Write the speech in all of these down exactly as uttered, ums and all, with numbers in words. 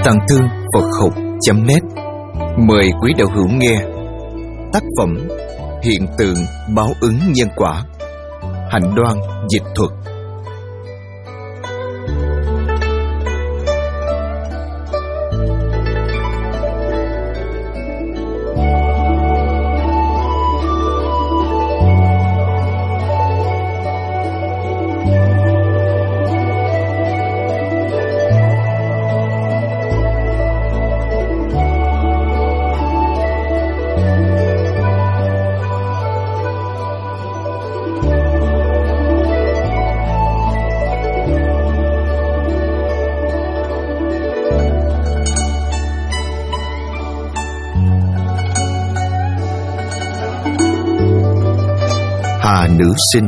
Tàng Thư Phật Học chấm net mời quý đạo hữu nghe tác phẩm Hiện tượng báo ứng nhân quả, Hạnh Đoan dịch thuật. Hà nữ sinh.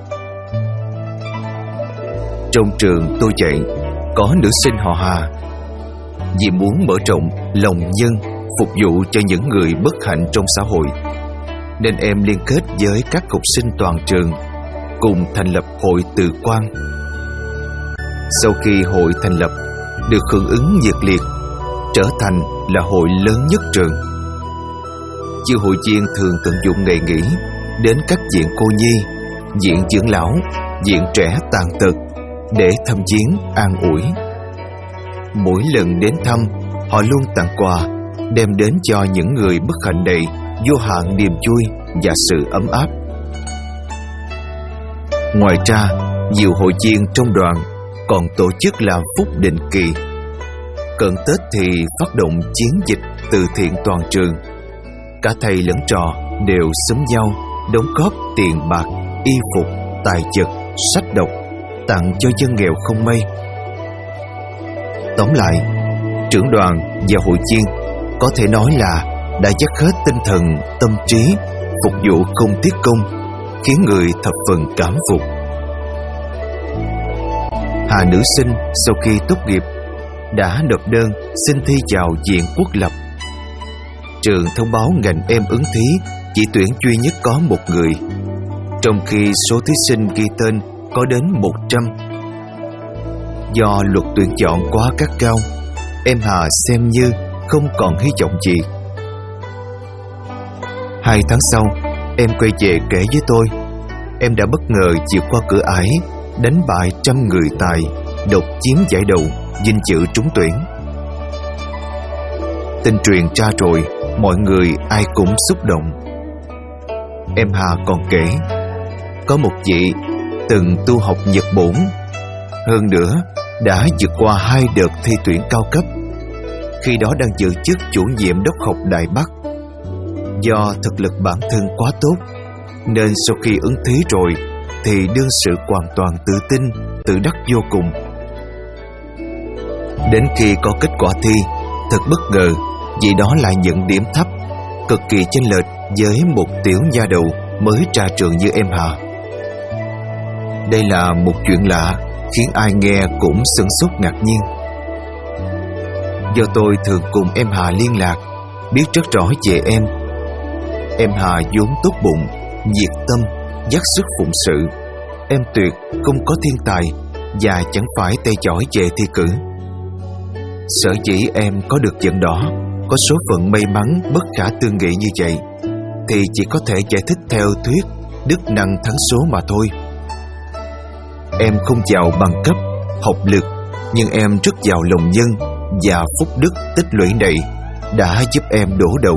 Trong trường tôi dạy có nữ sinh họ Hà. Vì muốn mở rộng lòng nhân, phục vụ cho những người bất hạnh trong xã hội, nên em liên kết với các học sinh toàn trường cùng thành lập hội Từ Quan. Sau khi hội thành lập được hưởng ứng nhiệt liệt, trở thành là hội lớn nhất trường. Chư hội viên thường tận dụng ngày nghỉ đến các viện cô nhi, viện dưỡng lão, viện trẻ tàn tật để thăm viếng an ủi. Mỗi lần đến thăm, họ luôn tặng quà, đem đến cho những người bất hạnh này vô hạn niềm vui và sự ấm áp. Ngoài ra, nhiều hội viên trong đoàn còn tổ chức làm phúc định kỳ. Cận Tết thì phát động chiến dịch từ thiện toàn trường. Cả thầy lẫn trò đều xúm nhau đóng góp tiền bạc, y phục, tài vật, sách đọc tặng cho dân nghèo không may. Tóm lại, trưởng đoàn và hội viên có thể nói là đã dốc hết tinh thần, tâm trí, phục vụ không tiếc công, khiến người thập phần cảm phục. Hà nữ sinh sau khi tốt nghiệp đã nộp đơn xin thi vào Viện Quốc lập. Trường thông báo ngành em ứng thí chỉ tuyển duy nhất có một người, trong khi số thí sinh ghi tên có đến một trăm. Do luật tuyển chọn quá gắt gao, em Hà xem như không còn hy vọng gì. Hai tháng sau, em quay về kể với tôi, em đã bất ngờ vượt qua cửa ải, đánh bại trăm người tài, độc chiếm giải đầu, vinh dự trúng tuyển. Tin truyền ra rồi, mọi người ai cũng xúc động. Em Hà còn kể, có một vị từng tu học Nhật bổn, hơn nữa đã vượt qua hai đợt thi tuyển cao cấp, khi đó đang giữ chức chủ nhiệm đốc học Đài Bắc. Do thực lực bản thân quá tốt, nên sau khi ứng thí rồi thì đương sự hoàn toàn tự tin, tự đắc vô cùng. Đến khi có kết quả thi, thật bất ngờ vì đó lại nhận điểm thấp, cực kỳ chênh lệch với một tiểu nha đầu mới ra trường như em Hà. Đây là một chuyện lạ khiến ai nghe cũng sửng sốt ngạc nhiên. Do tôi thường cùng em Hà liên lạc, biết rất rõ về em. Em Hà vốn tốt bụng, nhiệt tâm, dốc sức phụng sự. Em tuyệt không có thiên tài và chẳng phải tay giỏi về thi cử. Sở dĩ em có được vận đó, có số phận may mắn bất khả tư nghị như vậy, thì chỉ có thể giải thích theo thuyết đức năng thắng số mà thôi. Em không giàu bằng cấp, học lực, nhưng em rất giàu lòng nhân, và phúc đức tích lũy này đã giúp em đổ đầu.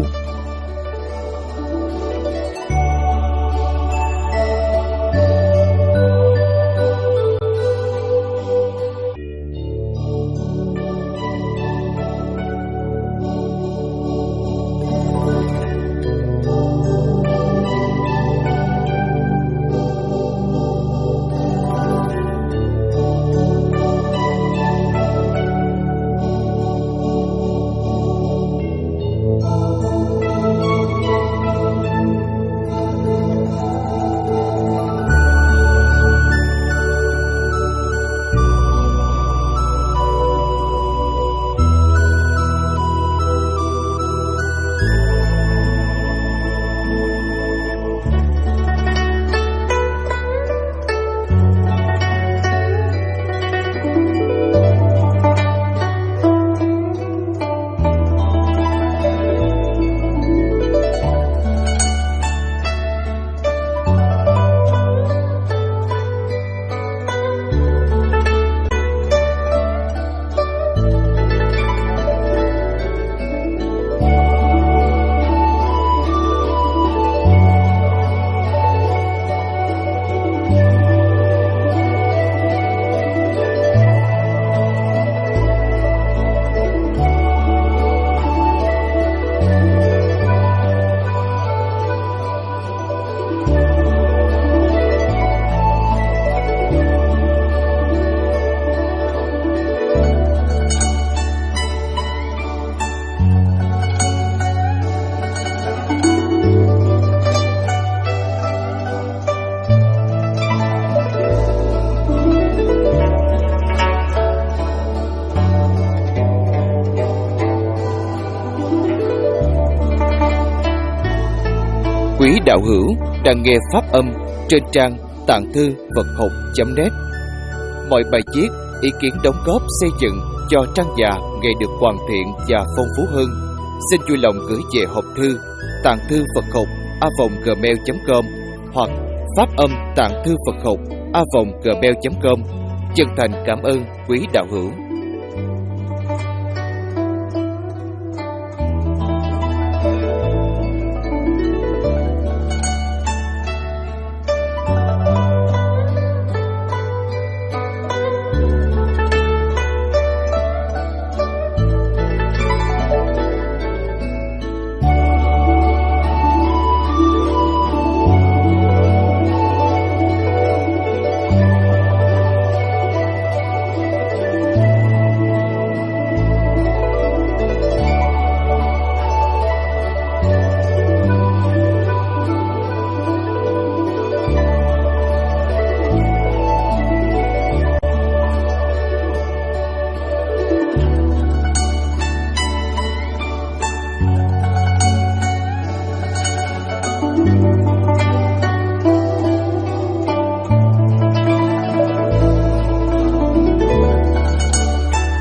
đạo hữu đang nghe pháp âm trên trang tạng thư Phật học chấm net. Mọi bài viết, ý kiến đóng góp xây dựng cho trang già ngày được hoàn thiện và phong phú hơn, xin vui lòng gửi về hộp thư tạng thư Phật học a vòng gmail chấm com hoặc pháp âm tạng thư Phật học a vòng gmail chấm com. Chân thành cảm ơn quý đạo hữu.